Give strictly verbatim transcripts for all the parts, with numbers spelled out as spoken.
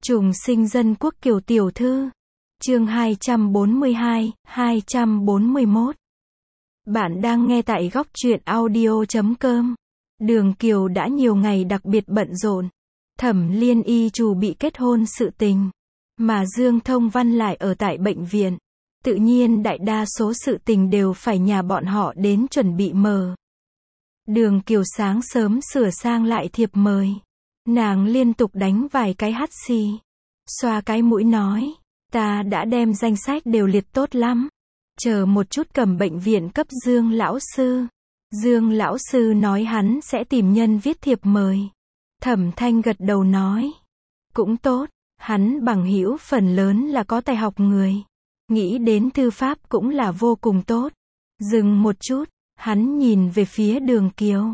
Trùng sinh dân quốc Kiều tiểu thư. Chương hai trăm bốn mươi hai, hai trăm bốn mươi mốt. Bạn đang nghe tại góc truyện audio chấm com. Đường Kiều đã nhiều ngày đặc biệt bận rộn. Thẩm Liên y trù bị kết hôn sự tình, mà Dương Thông Văn lại ở tại bệnh viện. Tự nhiên đại đa số sự tình đều phải nhà bọn họ đến chuẩn bị mờ. Đường Kiều sáng sớm sửa sang lại thiệp mời. Nàng liên tục đánh vài cái hắt xì, xoa cái mũi nói, ta đã đem danh sách đều liệt tốt lắm. Chờ một chút cầm bệnh viện cấp Dương lão sư. Dương lão sư nói hắn sẽ tìm nhân viết thiệp mời. Thẩm Thanh gật đầu nói, cũng tốt, hắn bằng hữu phần lớn là có tài học người. Nghĩ đến thư pháp cũng là vô cùng tốt. Dừng một chút, hắn nhìn về phía Đường Kiều.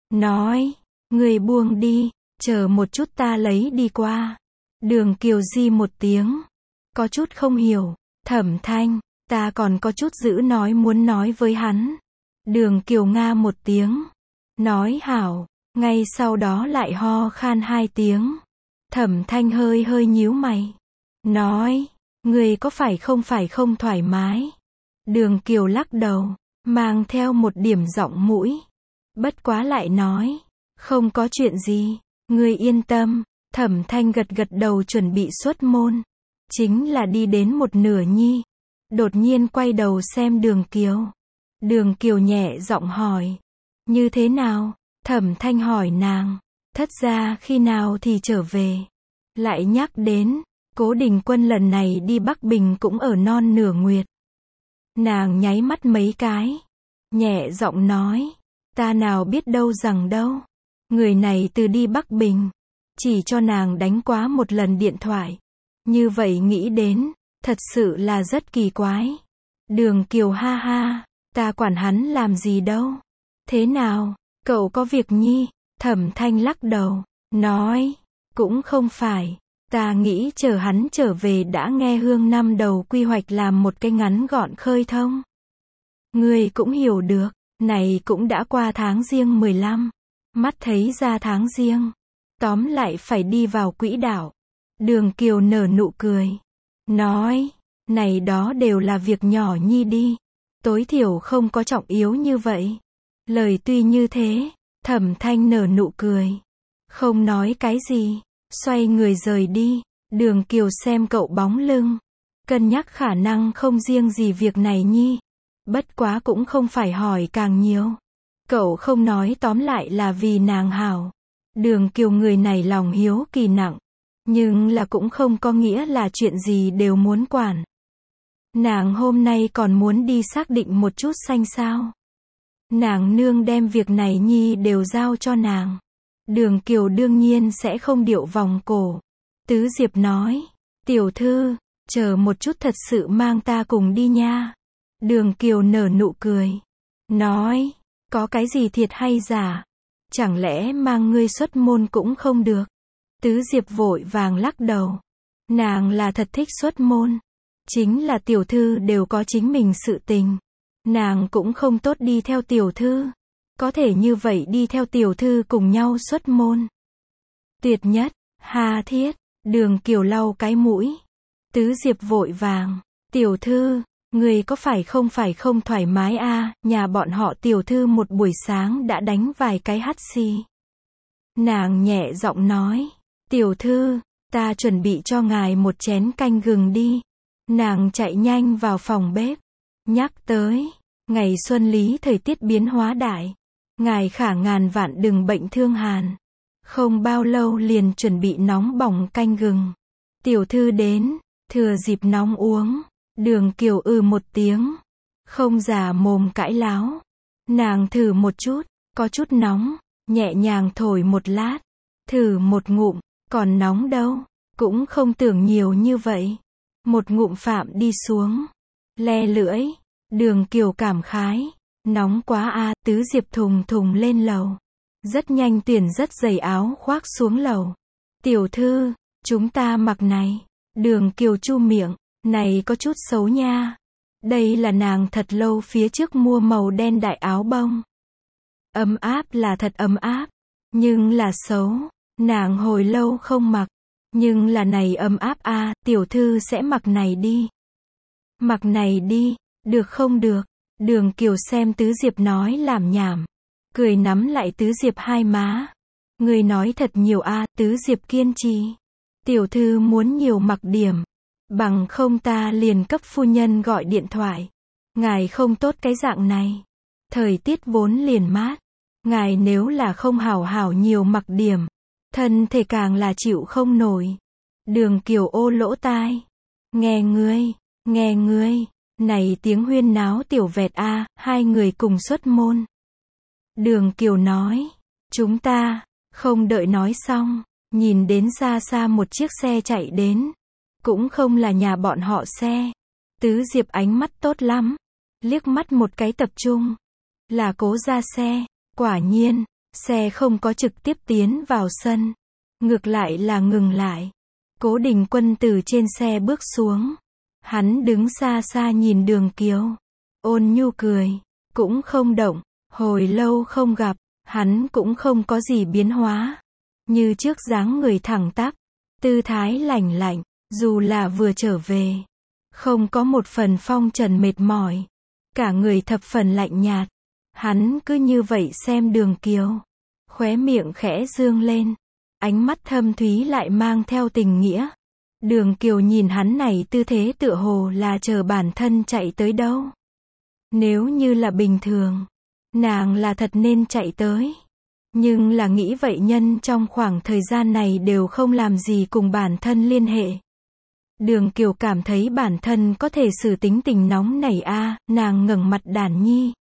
Nói, người buông đi, chờ một chút ta lấy đi qua. Đường Kiều di một tiếng. Có chút không hiểu. Thẩm Thanh, ta còn có chút giữ nói muốn nói với hắn. Đường Kiều nga một tiếng. Nói hảo, ngay sau đó lại ho khan hai tiếng. Thẩm Thanh hơi hơi nhíu mày. Nói, người có phải không phải không thoải mái? Đường Kiều lắc đầu, mang theo một điểm giọng mũi. Bất quá lại nói, không có chuyện gì, ngươi yên tâm. Thẩm Thanh gật gật đầu chuẩn bị xuất môn. Chính là đi đến một nửa nhi. Đột nhiên quay đầu xem Đường Kiều. Đường Kiều nhẹ giọng hỏi. Như thế nào? Thẩm Thanh hỏi nàng. Thất gia khi nào thì trở về? Lại nhắc đến, Cố Đình Quân lần này đi Bắc Bình cũng ở non nửa nguyệt. Nàng nháy mắt mấy cái. Nhẹ giọng nói. Ta nào biết đâu rằng đâu. Người này từ đi Bắc Bình. Chỉ cho nàng đánh quá một lần điện thoại. Như vậy nghĩ đến, thật sự là rất kỳ quái. Đường Kiều ha ha, ta quản hắn làm gì đâu. Thế nào, cậu có việc nhi? Thẩm Thanh lắc đầu, nói, cũng không phải. Ta nghĩ chờ hắn trở về đã nghe Hương năm đầu quy hoạch làm một cái ngắn gọn khơi thông. Ngươi cũng hiểu được, này cũng đã qua tháng Giêng mười lăm. Mắt thấy ra tháng Giêng. Tóm lại phải đi vào quỹ đạo. Đường Kiều nở nụ cười. Nói, này đó đều là việc nhỏ nhi đi. Tối thiểu không có trọng yếu như vậy. Lời tuy như thế, Thẩm Thanh nở nụ cười. Không nói cái gì, xoay người rời đi. Đường Kiều xem cậu bóng lưng. Cân nhắc khả năng không riêng gì việc này nhi. Bất quá cũng không phải hỏi càng nhiều. Cậu không nói tóm lại là vì nàng hảo. Đường Kiều người này lòng hiếu kỳ nặng. Nhưng là cũng không có nghĩa là chuyện gì đều muốn quản. Nàng hôm nay còn muốn đi xác định một chút xanh sao. Nàng nương đem việc này nhi đều giao cho nàng. Đường Kiều đương nhiên sẽ không điệu vòng cổ. Tứ Diệp nói, tiểu thư, chờ một chút thật sự mang ta cùng đi nha. Đường Kiều nở nụ cười. Nói, có cái gì thiệt hay giả? Chẳng lẽ mang ngươi xuất môn cũng không được? Tứ Diệp vội vàng lắc đầu. Nàng là thật thích xuất môn. Chính là tiểu thư đều có chính mình sự tình. Nàng cũng không tốt đi theo tiểu thư. Có thể như vậy đi theo tiểu thư cùng nhau xuất môn. Tuyệt nhất, hà thiết, Đường Kiều lau cái mũi. Tứ Diệp vội vàng. Tiểu thư, người có phải không phải không thoải mái a? À, nhà bọn họ tiểu thư một buổi sáng đã đánh vài cái hắt xì. Nàng nhẹ giọng nói. Tiểu thư, ta chuẩn bị cho ngài một chén canh gừng đi. Nàng chạy nhanh vào phòng bếp. Nhắc tới, ngày xuân lý thời tiết biến hóa đại. Ngài khả ngàn vạn đừng bệnh thương hàn. Không bao lâu liền chuẩn bị nóng bỏng canh gừng. Tiểu thư đến, thừa dịp nóng uống. Đường Kiều ư một tiếng. Không giả mồm cãi láo. Nàng thử một chút, có chút nóng. Nhẹ nhàng thổi một lát. Thử một ngụm. Còn nóng đâu, cũng không tưởng nhiều như vậy. Một ngụm phạm đi xuống. Le lưỡi. Đường Kiều cảm khái. Nóng quá a. À, Tứ Diệp thùng thùng lên lầu. Rất nhanh tuyển rất dày áo khoác xuống lầu. Tiểu thư, chúng ta mặc này. Đường Kiều chu miệng. Này có chút xấu nha. Đây là nàng thật lâu phía trước mua màu đen đại áo bông. Ấm áp là thật ấm áp. Nhưng là xấu. Nàng hồi lâu không mặc. Nhưng là này ấm áp a, tiểu thư sẽ mặc này đi. Mặc này đi, được không được? Đường Kiều xem Tứ Diệp nói làm nhảm, cười nắm lại Tứ Diệp hai má. Người nói thật nhiều a, Tứ Diệp kiên trì. Tiểu thư muốn nhiều mặc điểm, bằng không ta liền cấp phu nhân gọi điện thoại. Ngài không tốt cái dạng này. Thời tiết vốn liền mát. Ngài nếu là không hảo hảo nhiều mặc điểm, thân thể càng là chịu không nổi. Đường Kiều ô lỗ tai. Nghe ngươi, nghe ngươi, này tiếng huyên náo tiểu vẹt a, hai người cùng xuất môn. Đường Kiều nói, chúng ta, không đợi nói xong, nhìn đến xa xa một chiếc xe chạy đến. Cũng không là nhà bọn họ xe. Tứ Diệp ánh mắt tốt lắm. Liếc mắt một cái tập trung. Là Cố ra xe. Quả nhiên, xe không có trực tiếp tiến vào sân. Ngược lại là ngừng lại. Cố Đình Quân từ trên xe bước xuống. Hắn đứng xa xa nhìn Đường Kiều. Ôn nhu cười. Cũng không động. Hồi lâu không gặp. Hắn cũng không có gì biến hóa. Như trước dáng người thẳng tắp. Tư thái lành lạnh. Dù là vừa trở về. Không có một phần phong trần mệt mỏi. Cả người thập phần lạnh nhạt. Hắn cứ như vậy xem Đường Kiều. Khóe miệng khẽ dương lên. Ánh mắt thâm thúy lại mang theo tình nghĩa. Đường Kiều nhìn hắn này tư thế tựa hồ là chờ bản thân chạy tới đâu. Nếu như là bình thường, nàng là thật nên chạy tới. Nhưng là nghĩ vậy nhân trong khoảng thời gian này đều không làm gì cùng bản thân liên hệ. Đường Kiều cảm thấy bản thân có thể xử tính tình nóng nảy a, nàng ngẩng mặt đàn nhi.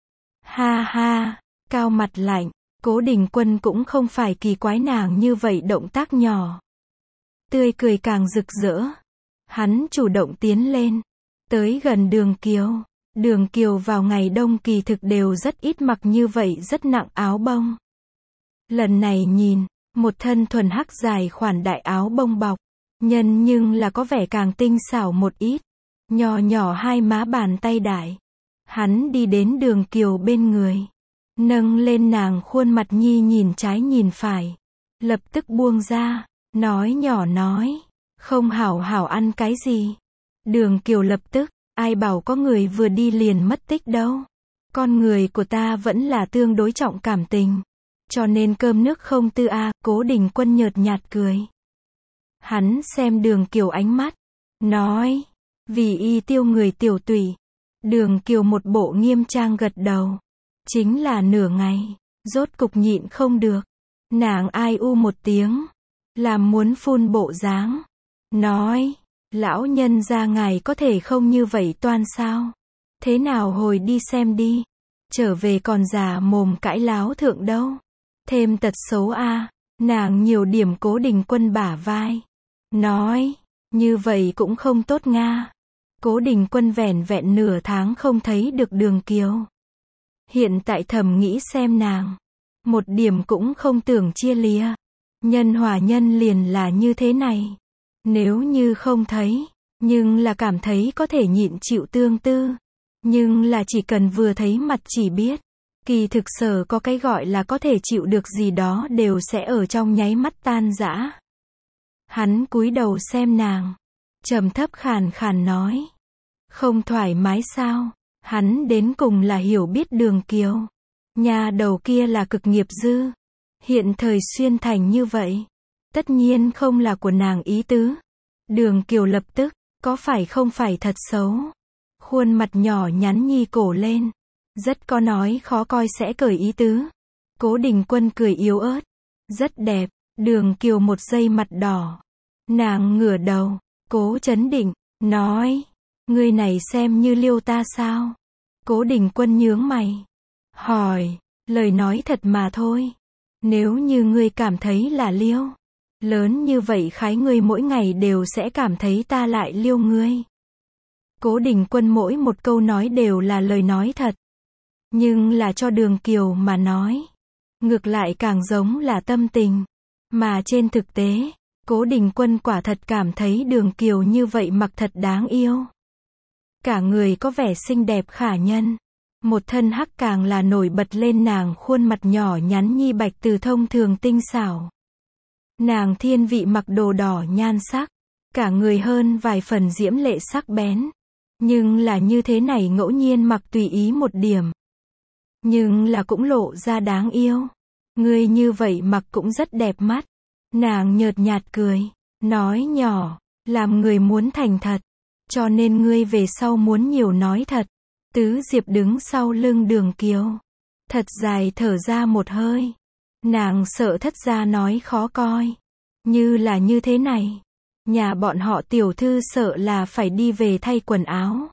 Ha ha, cao mặt lạnh, Cố Đình Quân cũng không phải kỳ quái nàng như vậy động tác nhỏ. Tươi cười càng rực rỡ. Hắn chủ động tiến lên, tới gần Đường Kiều. Đường Kiều vào ngày đông kỳ thực đều rất ít mặc như vậy rất nặng áo bông. Lần này nhìn, một thân thuần hắc dài khoản đại áo bông bọc. Nhân nhưng là có vẻ càng tinh xảo một ít. Nhỏ nhỏ hai má bàn tay đại. Hắn đi đến Đường Kiều bên người. Nâng lên nàng khuôn mặt nhi nhìn trái nhìn phải. Lập tức buông ra. Nói nhỏ nói. Không hảo hảo ăn cái gì. Đường Kiều lập tức. Ai bảo có người vừa đi liền mất tích đâu. Con người của ta vẫn là tương đối trọng cảm tình. Cho nên cơm nước không tư a. Cố Đình Quân nhợt nhạt cười. Hắn xem Đường Kiều ánh mắt. Nói. Vì y tiêu người tiểu tùy. Đường Kiều một bộ nghiêm trang gật đầu. Chính là nửa ngày. Rốt cục nhịn không được. Nàng ai u một tiếng. Làm muốn phun bộ dáng. Nói. Lão nhân gia ngài có thể không như vậy toan sao? Thế nào hồi đi xem đi. Trở về còn già mồm cãi láo thượng đâu. Thêm tật xấu a. Nàng nhiều điểm Cố Đình Quân bả vai. Nói. Như vậy cũng không tốt nga. Cố Đình Quân vẻn vẹn nửa tháng không thấy được Đường Kiều. Hiện tại thầm nghĩ xem nàng. Một điểm cũng không tưởng chia lìa. Nhân hòa nhân liền là như thế này. Nếu như không thấy, nhưng là cảm thấy có thể nhịn chịu tương tư. Nhưng là chỉ cần vừa thấy mặt chỉ biết. Kỳ thực sở có cái gọi là có thể chịu được gì đó đều sẽ ở trong nháy mắt tan rã. Hắn cúi đầu xem nàng. Trầm thấp khàn khàn nói. Không thoải mái sao? Hắn đến cùng là hiểu biết Đường Kiều. Nhà đầu kia là cực nghiệp dư. Hiện thời xuyên thành như vậy. Tất nhiên không là của nàng ý tứ. Đường Kiều lập tức. Có phải không phải thật xấu? Khuôn mặt nhỏ nhắn nhi cổ lên. Rất có nói khó coi sẽ cởi ý tứ. Cố Đình Quân cười yếu ớt. Rất đẹp. Đường Kiều một giây mặt đỏ. Nàng ngửa đầu. Cố chấn định. Nói. Ngươi này xem như liêu ta sao? Cố Đình Quân nhướng mày. Hỏi. Lời nói thật mà thôi. Nếu như ngươi cảm thấy là liêu. Lớn như vậy khái ngươi mỗi ngày đều sẽ cảm thấy ta lại liêu ngươi. Cố Đình Quân mỗi một câu nói đều là lời nói thật. Nhưng là cho Đường Kiều mà nói. Ngược lại càng giống là tâm tình. Mà trên thực tế, Cố Đình Quân quả thật cảm thấy Đường Kiều như vậy mặc thật đáng yêu. Cả người có vẻ xinh đẹp khả nhân. Một thân hắc càng là nổi bật lên nàng khuôn mặt nhỏ nhắn nhi bạch từ thông thường tinh xảo. Nàng thiên vị mặc đồ đỏ nhan sắc, cả người hơn vài phần diễm lệ sắc bén. Nhưng là như thế này ngẫu nhiên mặc tùy ý một điểm. Nhưng là cũng lộ ra đáng yêu. Ngươi như vậy mặc cũng rất đẹp mắt. Nàng nhợt nhạt cười, nói nhỏ, làm người muốn thành thật. Cho nên ngươi về sau muốn nhiều nói thật. Tứ Diệp đứng sau lưng Đường Kiều. Thật dài thở ra một hơi. Nàng sợ thất gia nói khó coi. Như là như thế này. Nhà bọn họ tiểu thư sợ là phải đi về thay quần áo.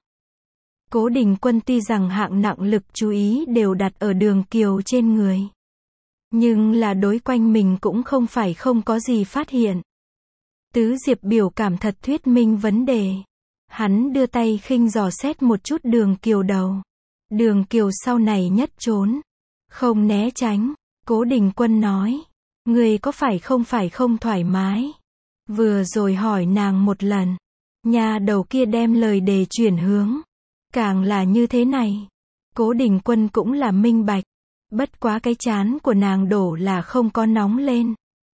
Cố Đình Quân tuy rằng hạng nặng lực chú ý đều đặt ở Đường Kiều trên người. Nhưng là đối quanh mình cũng không phải không có gì phát hiện. Tứ Diệp biểu cảm thật thuyết minh vấn đề. Hắn đưa tay khinh dò xét một chút Đường Kiều đầu. Đường Kiều sau này nhất trốn. Không né tránh. Cố Đình Quân nói. Người có phải không phải không thoải mái. Vừa rồi hỏi nàng một lần. Nhà đầu kia đem lời đề chuyển hướng. Càng là như thế này. Cố Đình Quân cũng là minh bạch. Bất quá cái chán của nàng đổ là không có nóng lên.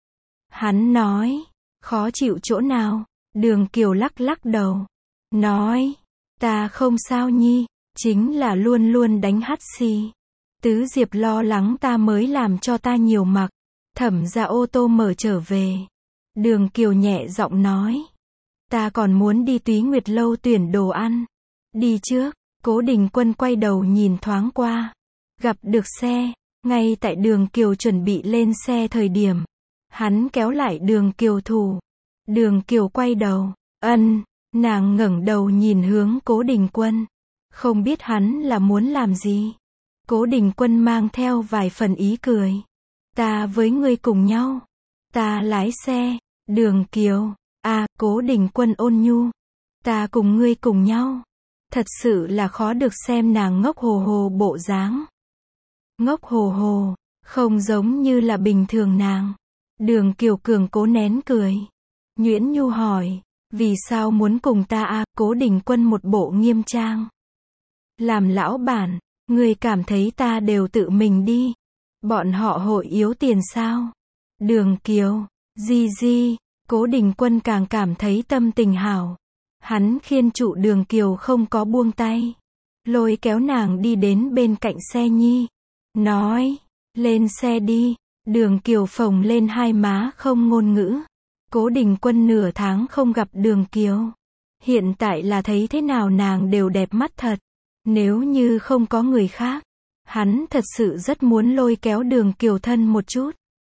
Hắn nói. Khó chịu chỗ nào? Đường Kiều lắc lắc đầu. Nói. Ta không sao nhi. Chính là luôn luôn đánh hắt xì. Tứ Diệp lo lắng ta mới làm cho ta nhiều mặc. Thẩm ra ô tô mở trở về. Đường Kiều nhẹ giọng nói. Ta còn muốn đi Túy Nguyệt lâu tuyển đồ ăn. Đi trước. Cố Đình Quân quay đầu nhìn thoáng qua. Gặp được xe. Ngay tại Đường Kiều chuẩn bị lên xe thời điểm. Hắn kéo lại Đường Kiều thủ. Đường Kiều quay đầu. Ân. Nàng ngẩng đầu nhìn hướng Cố Đình Quân. Không biết hắn là muốn làm gì. Cố Đình Quân mang theo vài phần ý cười. Ta với ngươi cùng nhau. Ta lái xe. Đường Kiều. À, Cố Đình Quân ôn nhu. Ta cùng ngươi cùng nhau. Thật sự là khó được xem nàng ngốc hồ hồ bộ dáng. Ngốc hồ hồ. Không giống như là bình thường nàng. Đường Kiều cường cố nén cười. Nhuyễn Nhu hỏi. Vì sao muốn cùng ta à? Cố Đình Quân một bộ nghiêm trang. Làm lão bản. Ngươi cảm thấy ta đều tự mình đi. Bọn họ hội yếu tiền sao? Đường Kiều. Di di. Cố Đình Quân càng cảm thấy tâm tình hảo. Hắn khiên trụ Đường Kiều không có buông tay. Lôi kéo nàng đi đến bên cạnh xe nhi. Nói. Lên xe đi. Đường Kiều phồng lên hai má không ngôn ngữ. Cố Đình Quân nửa tháng không gặp Đường Kiều. Hiện tại là thấy thế nào nàng đều đẹp mắt thật. Nếu như không có người khác. Hắn thật sự rất muốn lôi kéo Đường Kiều thân một chút.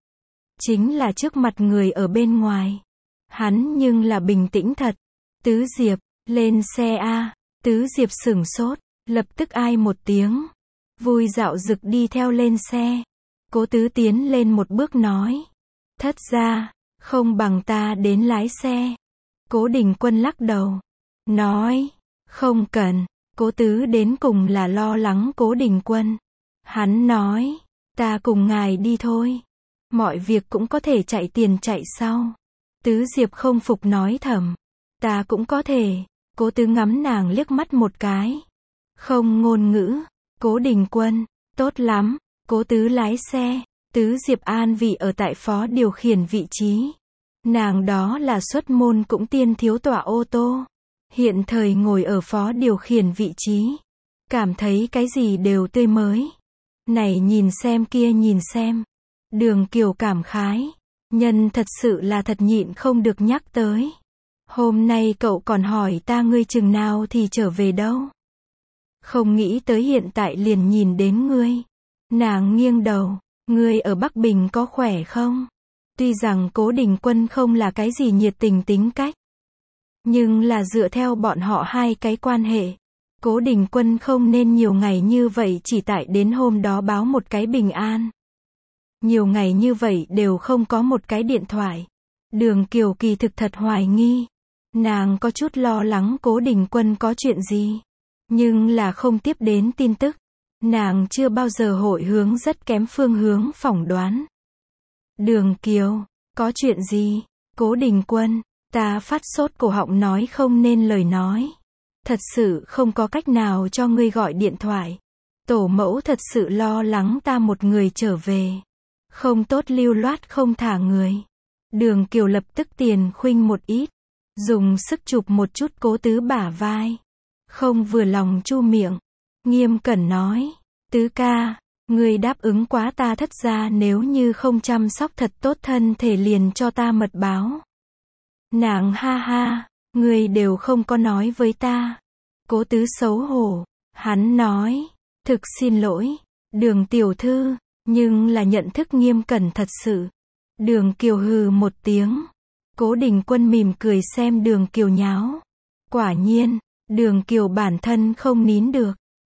Chính là trước mặt người ở bên ngoài. Hắn nhưng là bình tĩnh thật. Tứ Diệp, lên xe a. Tứ Diệp sửng sốt, lập tức ai một tiếng. Vui dạo dực đi theo lên xe. Cố Tứ tiến lên một bước nói. Thất ra, không bằng ta đến lái xe. Cố Đình Quân lắc đầu. Nói, không cần. Cố Tứ đến cùng là lo lắng Cố Đình Quân. Hắn nói, ta cùng ngài đi thôi. Mọi việc cũng có thể chạy tiền chạy sau. Tứ Diệp không phục nói thầm. Ta cũng có thể. Cố Tứ ngắm nàng liếc mắt một cái. Không ngôn ngữ. Cố Đình Quân, tốt lắm. Cố Tứ lái xe. Tứ Diệp an vị ở tại phó điều khiển vị trí. Nàng đó là xuất môn cũng tiên thiếu tọa ô tô. Hiện thời ngồi ở phó điều khiển vị trí. Cảm thấy cái gì đều tươi mới. Này nhìn xem kia nhìn xem. Đường Kiều cảm khái. Nhân thật sự là thật nhịn không được nhắc tới. Hôm nay cậu còn hỏi ta ngươi chừng nào thì trở về đâu. Không nghĩ tới hiện tại liền nhìn đến ngươi. Nàng nghiêng đầu. Ngươi ở Bắc Bình có khỏe không? Tuy rằng Cố Đình Quân không là cái gì nhiệt tình tính cách. Nhưng là dựa theo bọn họ hai cái quan hệ. Cố Đình Quân không nên nhiều ngày như vậy chỉ tại đến hôm đó báo một cái bình an. Nhiều ngày như vậy đều không có một cái điện thoại. Đường Kiều kỳ thực thật hoài nghi. Nàng có chút lo lắng Cố Đình Quân có chuyện gì. Nhưng là không tiếp đến tin tức. Nàng chưa bao giờ hội hướng rất kém phương hướng phỏng đoán. Đường Kiều, có chuyện gì? Cố Đình Quân, ta phát sốt cổ họng nói không nên lời nói. Thật sự không có cách nào cho ngươi gọi điện thoại. Tổ mẫu thật sự lo lắng ta một người trở về. Không tốt lưu loát không thả người. Đường Kiều lập tức tiền khuynh một ít, dùng sức chụp một chút Cố Tứ bả vai. Không vừa lòng chu miệng, nghiêm cẩn nói, Tứ ca, ngươi đáp ứng quá ta thất gia nếu như không chăm sóc thật tốt thân thể liền cho ta mật báo. Nàng ha ha, ngươi đều không có nói với ta. Cố Tứ xấu hổ, hắn nói, thực xin lỗi, Đường tiểu thư, nhưng là nhận thức nghiêm cẩn thật sự. Đường Kiều hừ một tiếng. Cố Đình Quân mỉm cười xem Đường Kiều nháo. Quả nhiên, Đường Kiều bản thân không nín được.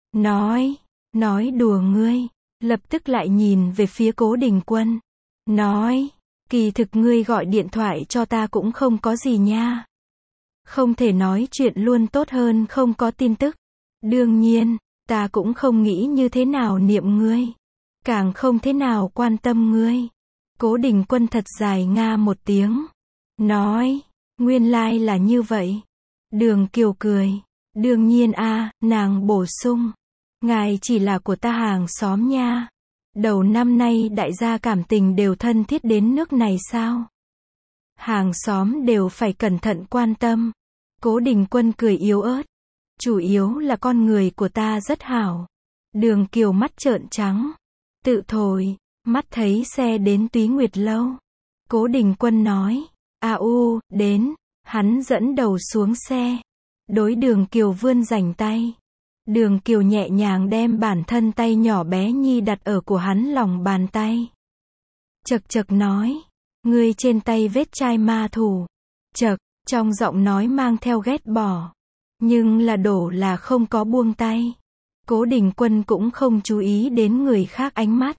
Nói, nói đùa ngươi. Lập tức lại nhìn về phía Cố Đình Quân. Nói, kỳ thực ngươi gọi điện thoại cho ta cũng không có gì nha. Không thể nói chuyện luôn tốt hơn không có tin tức. Đương nhiên, ta cũng không nghĩ như thế nào niệm ngươi. Càng không thế nào quan tâm ngươi. Cố Đình Quân thật dài nga một tiếng. Nói, nguyên lai là như vậy. Đường Kiều cười. Đương nhiên a, nàng bổ sung. Ngài chỉ là của ta hàng xóm nha. Đầu năm nay đại gia cảm tình đều thân thiết đến nước này sao? Hàng xóm đều phải cẩn thận quan tâm. Cố Đình Quân cười yếu ớt. Chủ yếu là con người của ta rất hảo. Đường Kiều mắt trợn trắng. Tự thổi, mắt thấy xe đến Túy Nguyệt Lâu. Cố Đình Quân nói, a u, đến, hắn dẫn đầu xuống xe. Đối Đường Kiều vươn rảnh tay. Đường Kiều nhẹ nhàng đem bản thân tay nhỏ bé nhi đặt ở của hắn lòng bàn tay. Chật chật nói, ngươi trên tay vết chai ma thủ. Chật, trong giọng nói mang theo ghét bỏ. Nhưng là đổ là không có buông tay. Cố Đình Quân cũng không chú ý đến người khác ánh mắt.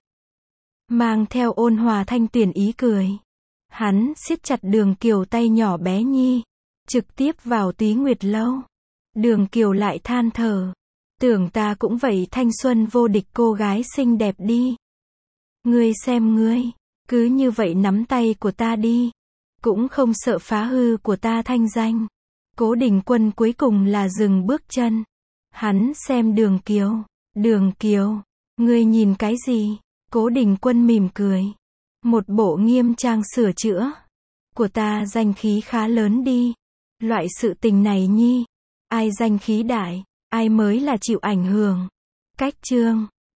Mang theo ôn hòa thanh tuyển ý cười. Hắn siết chặt Đường Kiều tay nhỏ bé nhi. Trực tiếp vào Túy Nguyệt Lâu. Đường Kiều lại than thở. Tưởng ta cũng vậy thanh xuân vô địch cô gái xinh đẹp đi. Ngươi xem ngươi, cứ như vậy nắm tay của ta đi. Cũng không sợ phá hư của ta thanh danh. Cố Đình Quân cuối cùng là dừng bước chân. Hắn xem Đường Kiều. Đường Kiều, ngươi nhìn cái gì? Cố Đình Quân mỉm cười. Một bộ nghiêm trang sửa chữa. Của ta danh khí khá lớn đi. Loại sự tình này nhi. Ai danh khí đại, ai mới là chịu ảnh hưởng. Cách chương